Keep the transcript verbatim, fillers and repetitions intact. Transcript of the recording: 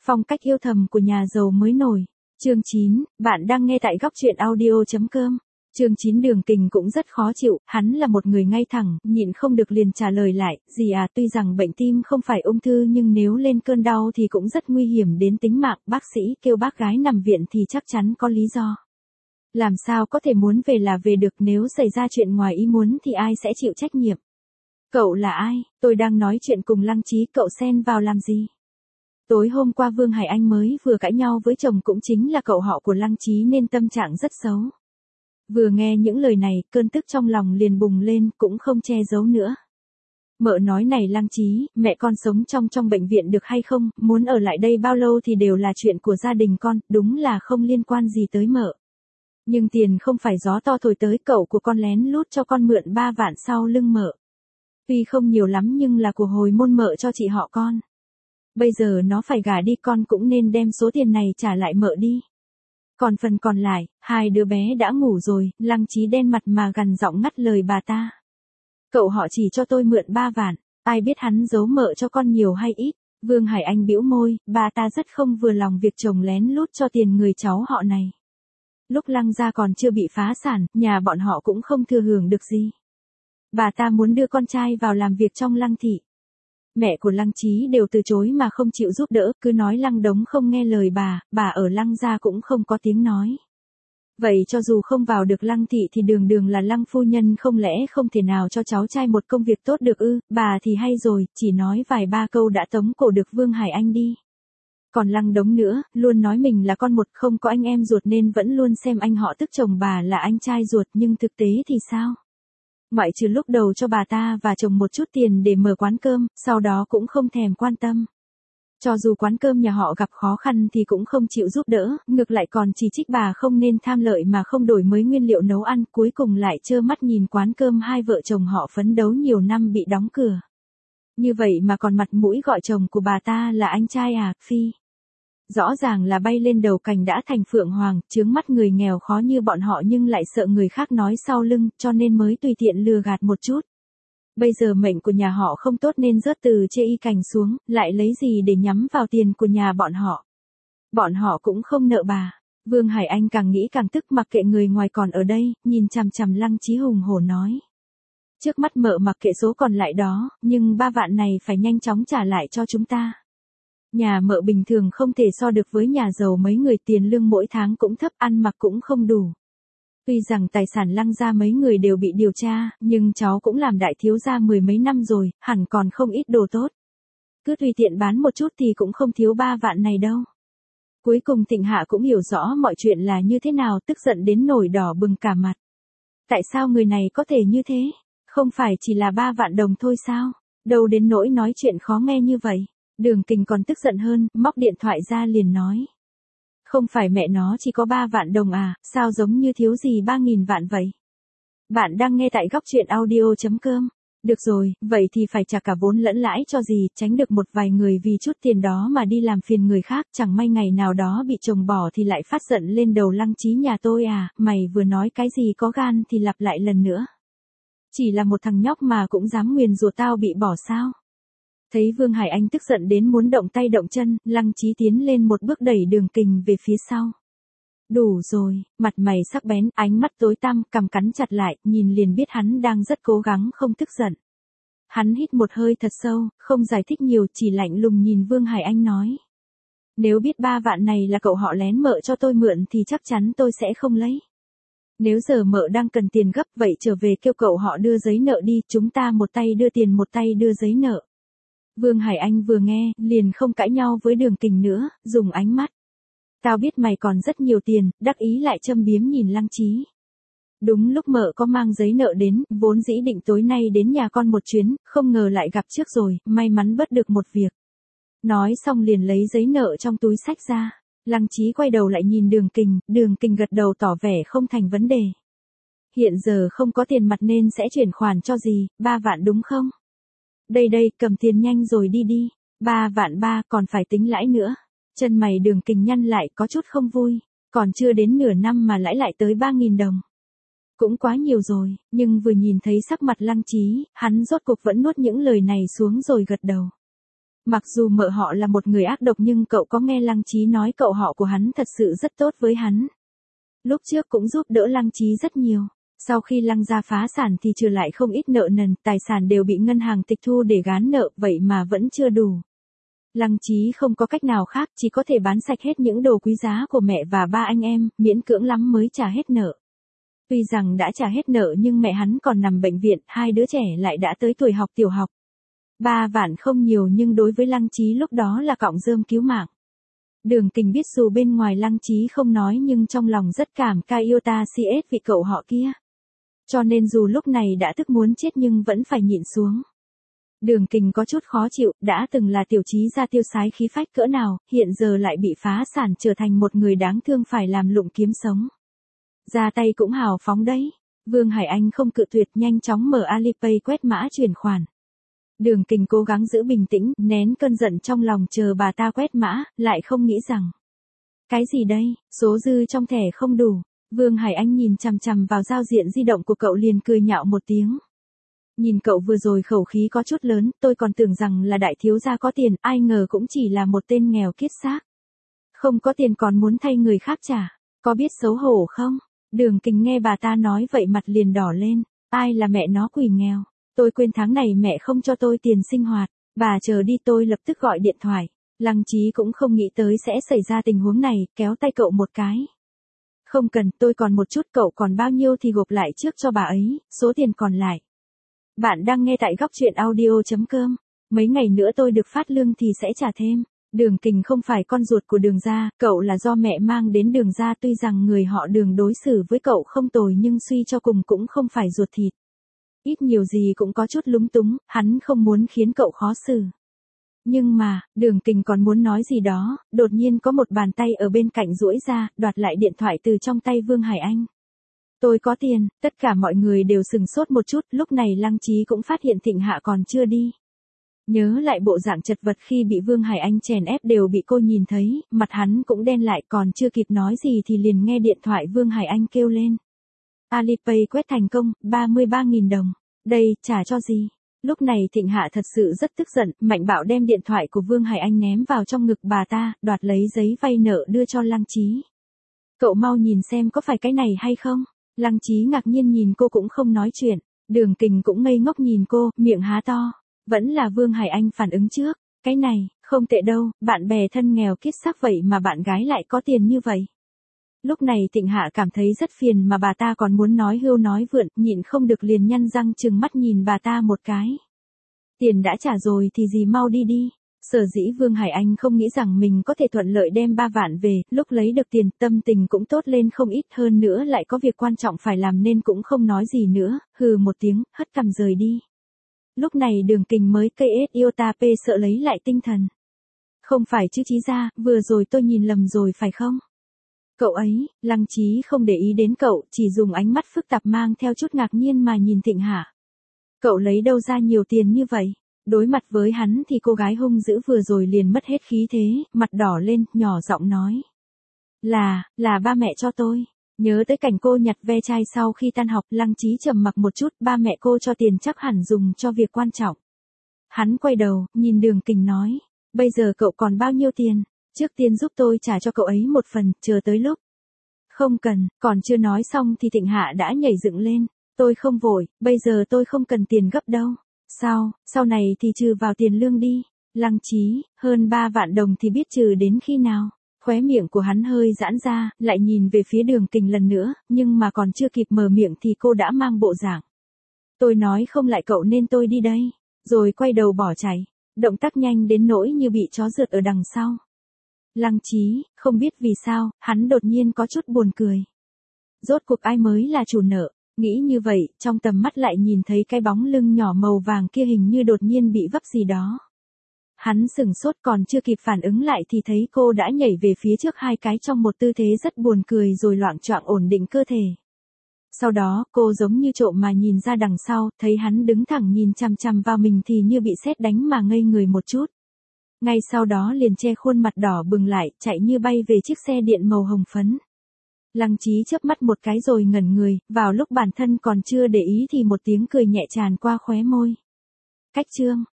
Phong cách yêu thầm của nhà giàu mới nổi. Chương chín, bạn đang nghe tại góc truyện audio.com. Chương chín Đường Kình cũng rất khó chịu, hắn là một người ngay thẳng, nhịn không được liền trả lời lại, gì à, tuy rằng bệnh tim không phải ung thư nhưng nếu lên cơn đau thì cũng rất nguy hiểm đến tính mạng, bác sĩ kêu bác gái nằm viện thì chắc chắn có lý do. Làm sao có thể muốn về là về được, nếu xảy ra chuyện ngoài ý muốn thì ai sẽ chịu trách nhiệm? Cậu là ai? Tôi đang nói chuyện cùng Lăng Chí, cậu xen vào làm gì? Tối hôm qua Vương Hải Anh mới vừa cãi nhau với chồng, cũng chính là cậu họ của Lăng Chí, nên tâm trạng rất xấu. Vừa nghe những lời này, cơn tức trong lòng liền bùng lên, cũng không che giấu nữa. Mợ nói này Lăng Chí, mẹ con sống trong trong bệnh viện được hay không, muốn ở lại đây bao lâu thì đều là chuyện của gia đình con, đúng là không liên quan gì tới mợ. Nhưng tiền không phải gió to thổi tới, cậu của con lén lút cho con mượn ba vạn sau lưng mợ. Tuy không nhiều lắm nhưng là của hồi môn mợ cho chị họ con. Bây giờ nó phải gả đi, con cũng nên đem số tiền này trả lại mợ đi. Còn phần còn lại, hai đứa bé đã ngủ rồi, Lăng Chí đen mặt mà gằn giọng ngắt lời bà ta. Cậu họ chỉ cho tôi mượn ba vạn, ai biết hắn giấu mợ cho con nhiều hay ít. Vương Hải Anh bĩu môi, bà ta rất không vừa lòng việc chồng lén lút cho tiền người cháu họ này. Lúc Lăng gia còn chưa bị phá sản, nhà bọn họ cũng không thừa hưởng được gì. Bà ta muốn đưa con trai vào làm việc trong Lăng thị. Mẹ của Lăng Chí đều từ chối mà không chịu giúp đỡ, cứ nói Lăng Đống không nghe lời bà, bà ở Lăng gia cũng không có tiếng nói. Vậy cho dù không vào được Lăng thị thì đường đường là Lăng phu nhân, không lẽ không thể nào cho cháu trai một công việc tốt được ư? Bà thì hay rồi, chỉ nói vài ba câu đã tống cổ được Vương Hải Anh đi. Còn Lăng Đống nữa, luôn nói mình là con một, không có anh em ruột nên vẫn luôn xem anh họ tức chồng bà là anh trai ruột, nhưng thực tế thì sao? Ngoại trừ lúc đầu cho bà ta và chồng một chút tiền để mở quán cơm, sau đó cũng không thèm quan tâm. Cho dù quán cơm nhà họ gặp khó khăn thì cũng không chịu giúp đỡ, ngược lại còn chỉ trích bà không nên tham lợi mà không đổi mới nguyên liệu nấu ăn, cuối cùng lại trơ mắt nhìn quán cơm hai vợ chồng họ phấn đấu nhiều năm bị đóng cửa. Như vậy mà còn mặt mũi gọi chồng của bà ta là anh trai à, phi. Rõ ràng là bay lên đầu cành đã thành phượng hoàng, chướng mắt người nghèo khó như bọn họ nhưng lại sợ người khác nói sau lưng, cho nên mới tùy tiện lừa gạt một chút. Bây giờ mệnh của nhà họ không tốt nên rớt từ chê y cành xuống, lại lấy gì để nhắm vào tiền của nhà bọn họ. Bọn họ cũng không nợ bà. Vương Hải Anh càng nghĩ càng tức, mặc kệ người ngoài còn ở đây, nhìn chằm chằm Lăng Chí hùng hổ nói. Trước mắt mợ mặc kệ số còn lại đó, nhưng ba vạn này phải nhanh chóng trả lại cho chúng ta. Nhà mợ bình thường không thể so được với nhà giàu mấy người, tiền lương mỗi tháng cũng thấp, ăn mặc cũng không đủ. Tuy rằng tài sản Lăng gia mấy người đều bị điều tra, nhưng cháu cũng làm đại thiếu gia mười mấy năm rồi, hẳn còn không ít đồ tốt. Cứ tùy tiện bán một chút thì cũng không thiếu ba vạn này đâu. Cuối cùng Thịnh Hạ cũng hiểu rõ mọi chuyện là như thế nào, tức giận đến nổi đỏ bừng cả mặt. Tại sao người này có thể như thế? Không phải chỉ là ba vạn đồng thôi sao? Đâu đến nỗi nói chuyện khó nghe như vậy. Đường Kình còn tức giận hơn, móc điện thoại ra liền nói. Không phải mẹ nó chỉ có ba vạn đồng à, sao giống như thiếu gì ba nghìn vạn vậy? Bạn đang nghe tại góc truyện audio.com. Được rồi, vậy thì phải trả cả vốn lẫn lãi cho gì, tránh được một vài người vì chút tiền đó mà đi làm phiền người khác, chẳng may ngày nào đó bị chồng bỏ thì lại phát giận lên đầu Lăng Chí nhà tôi à, mày vừa nói cái gì có gan thì lặp lại lần nữa. Chỉ là một thằng nhóc mà cũng dám nguyền rủa tao bị bỏ sao? Thấy Vương Hải Anh tức giận đến muốn động tay động chân, Lăng Chí tiến lên một bước đẩy Đường Kình về phía sau. Đủ rồi, mặt mày sắc bén, ánh mắt tối tăm, cằm cắn chặt lại, nhìn liền biết hắn đang rất cố gắng không tức giận. Hắn hít một hơi thật sâu, không giải thích nhiều, chỉ lạnh lùng nhìn Vương Hải Anh nói. Nếu biết ba vạn này là cậu họ lén mợ cho tôi mượn thì chắc chắn tôi sẽ không lấy. Nếu giờ mợ đang cần tiền gấp vậy trở về kêu cậu họ đưa giấy nợ đi, chúng ta một tay đưa tiền một tay đưa giấy nợ. Vương Hải Anh vừa nghe, liền không cãi nhau với Đường Kình nữa, dùng ánh mắt. Tao biết mày còn rất nhiều tiền, đắc ý lại châm biếm nhìn Lăng Chí. Đúng lúc mợ có mang giấy nợ đến, vốn dĩ định tối nay đến nhà con một chuyến, không ngờ lại gặp trước rồi, may mắn bớt được một việc. Nói xong liền lấy giấy nợ trong túi xách ra. Lăng Chí quay đầu lại nhìn Đường Kình, Đường Kình gật đầu tỏ vẻ không thành vấn đề. Hiện giờ không có tiền mặt nên sẽ chuyển khoản cho gì, ba vạn đúng không? Đây đây, cầm tiền nhanh rồi đi đi, ba vạn ba còn phải tính lãi nữa. Chân mày Đường Kình nhăn lại có chút không vui, còn chưa đến nửa năm mà lãi lại tới ba nghìn đồng. Cũng quá nhiều rồi, nhưng vừa nhìn thấy sắc mặt Lăng Chí, hắn rốt cuộc vẫn nuốt những lời này xuống rồi gật đầu. Mặc dù mợ họ là một người ác độc nhưng cậu có nghe Lăng Chí nói cậu họ của hắn thật sự rất tốt với hắn. Lúc trước cũng giúp đỡ Lăng Chí rất nhiều. Sau khi Lăng gia phá sản thì trừ lại không ít nợ nần, tài sản đều bị ngân hàng tịch thu để gán nợ, vậy mà vẫn chưa đủ. Lăng Chí không có cách nào khác, chỉ có thể bán sạch hết những đồ quý giá của mẹ và ba anh em, miễn cưỡng lắm mới trả hết nợ. Tuy rằng đã trả hết nợ nhưng mẹ hắn còn nằm bệnh viện, hai đứa trẻ lại đã tới tuổi học tiểu học. Ba vạn không nhiều nhưng đối với Lăng Chí lúc đó là cọng rơm cứu mạng. Đường Kình biết dù bên ngoài Lăng Chí không nói nhưng trong lòng rất cảm cay yêu ta xê ét vì cậu họ kia. Cho nên dù lúc này đã tức muốn chết nhưng vẫn phải nhịn xuống. Đường Kình có chút khó chịu, đã từng là tiểu trí gia tiêu sái khí phách cỡ nào, hiện giờ lại bị phá sản trở thành một người đáng thương phải làm lụng kiếm sống. Ra tay cũng hào phóng đấy. Vương Hải Anh không cự tuyệt, nhanh chóng mở Alipay quét mã chuyển khoản. Đường Kình cố gắng giữ bình tĩnh, nén cơn giận trong lòng chờ bà ta quét mã, lại không nghĩ rằng. Cái gì đây, số dư trong thẻ không đủ. Vương Hải Anh nhìn chằm chằm vào giao diện di động của cậu liền cười nhạo một tiếng. Nhìn cậu vừa rồi khẩu khí có chút lớn, tôi còn tưởng rằng là đại thiếu gia có tiền, ai ngờ cũng chỉ là một tên nghèo kiết xác. Không có tiền còn muốn thay người khác trả, có biết xấu hổ không? Đường Kình nghe bà ta nói vậy mặt liền đỏ lên, ai là mẹ nó quỷ nghèo, tôi quên tháng này mẹ không cho tôi tiền sinh hoạt, bà chờ đi tôi lập tức gọi điện thoại. Lăng Chí cũng không nghĩ tới sẽ xảy ra tình huống này, kéo tay cậu một cái. Không cần, tôi còn một chút, cậu còn bao nhiêu thì gộp lại trước cho bà ấy, số tiền còn lại. Bạn đang nghe tại góc truyện audio chấm com. Mấy ngày nữa tôi được phát lương thì sẽ trả thêm. Đường Kình không phải con ruột của Đường gia, cậu là do mẹ mang đến Đường gia, tuy rằng người họ Đường đối xử với cậu không tồi nhưng suy cho cùng cũng không phải ruột thịt. Ít nhiều gì cũng có chút lúng túng, hắn không muốn khiến cậu khó xử. Nhưng mà, Đường Kình còn muốn nói gì đó, đột nhiên có một bàn tay ở bên cạnh duỗi ra, đoạt lại điện thoại từ trong tay Vương Hải Anh. Tôi có tiền, tất cả mọi người đều sừng sốt một chút, lúc này Lăng Chí cũng phát hiện Thịnh Hạ còn chưa đi. Nhớ lại bộ dạng chật vật khi bị Vương Hải Anh chèn ép đều bị cô nhìn thấy, mặt hắn cũng đen lại, còn chưa kịp nói gì thì liền nghe điện thoại Vương Hải Anh kêu lên. Alipay quét thành công, ba mươi ba nghìn đồng. Đây, trả cho gì? Lúc này Thịnh Hạ thật sự rất tức giận, mạnh bạo đem điện thoại của Vương Hải Anh ném vào trong ngực bà ta, đoạt lấy giấy vay nợ đưa cho Lăng Chí. Cậu mau nhìn xem có phải cái này hay không? Lăng Chí ngạc nhiên nhìn cô cũng không nói chuyện. Đường Kình cũng ngây ngốc nhìn cô, miệng há to. Vẫn là Vương Hải Anh phản ứng trước. Cái này, không tệ đâu, bạn bè thân nghèo kiết xác vậy mà bạn gái lại có tiền như vậy. Lúc này Thịnh Hạ cảm thấy rất phiền mà bà ta còn muốn nói hưu nói vượn, nhịn không được liền nhăn răng trừng mắt nhìn bà ta một cái. Tiền đã trả rồi thì gì mau đi đi. Sở dĩ Vương Hải Anh không nghĩ rằng mình có thể thuận lợi đem ba vạn về, lúc lấy được tiền tâm tình cũng tốt lên không ít, hơn nữa lại có việc quan trọng phải làm nên cũng không nói gì nữa, hừ một tiếng, hất cằm rời đi. Lúc này Đường Kình mới cây ết iota p sợ lấy lại tinh thần. Không phải chứ Chí gia, vừa rồi tôi nhìn lầm rồi phải không? Cậu ấy, Lăng Chí không để ý đến cậu, chỉ dùng ánh mắt phức tạp mang theo chút ngạc nhiên mà nhìn Thịnh Hạ. Cậu lấy đâu ra nhiều tiền như vậy? Đối mặt với hắn thì cô gái hung dữ vừa rồi liền mất hết khí thế, mặt đỏ lên, nhỏ giọng nói. Là, là ba mẹ cho tôi. Nhớ tới cảnh cô nhặt ve chai sau khi tan học, Lăng Chí trầm mặc một chút, ba mẹ cô cho tiền chắc hẳn dùng cho việc quan trọng. Hắn quay đầu, nhìn Đường Kình nói. Bây giờ cậu còn bao nhiêu tiền? Trước tiên giúp tôi trả cho cậu ấy một phần, chờ tới lúc. Không cần, còn chưa nói xong thì Thịnh Hạ đã nhảy dựng lên. Tôi không vội, bây giờ tôi không cần tiền gấp đâu. Sao, sau này thì trừ vào tiền lương đi. Lăng Chí, hơn ba vạn đồng thì biết trừ đến khi nào. Khóe miệng của hắn hơi giãn ra, lại nhìn về phía Đường Kình lần nữa, nhưng mà còn chưa kịp mở miệng thì cô đã mang bộ dạng. Tôi nói không lại cậu nên tôi đi đây. Rồi quay đầu bỏ chạy. Động tác nhanh đến nỗi như bị chó rượt ở đằng sau. Lăng Chí, không biết vì sao, hắn đột nhiên có chút buồn cười. Rốt cuộc ai mới là chủ nợ? Nghĩ như vậy, trong tầm mắt lại nhìn thấy cái bóng lưng nhỏ màu vàng kia hình như đột nhiên bị vấp gì đó. Hắn sừng sốt còn chưa kịp phản ứng lại thì thấy cô đã nhảy về phía trước hai cái trong một tư thế rất buồn cười rồi loạng choạng ổn định cơ thể. Sau đó, cô giống như trộm mà nhìn ra đằng sau, thấy hắn đứng thẳng nhìn chằm chằm vào mình thì như bị sét đánh mà ngây người một chút. Ngay sau đó liền che khuôn mặt đỏ bừng lại, chạy như bay về chiếc xe điện màu hồng phấn. Lăng Chí chớp mắt một cái rồi ngẩn người, vào lúc bản thân còn chưa để ý thì một tiếng cười nhẹ tràn qua khóe môi. Cách chương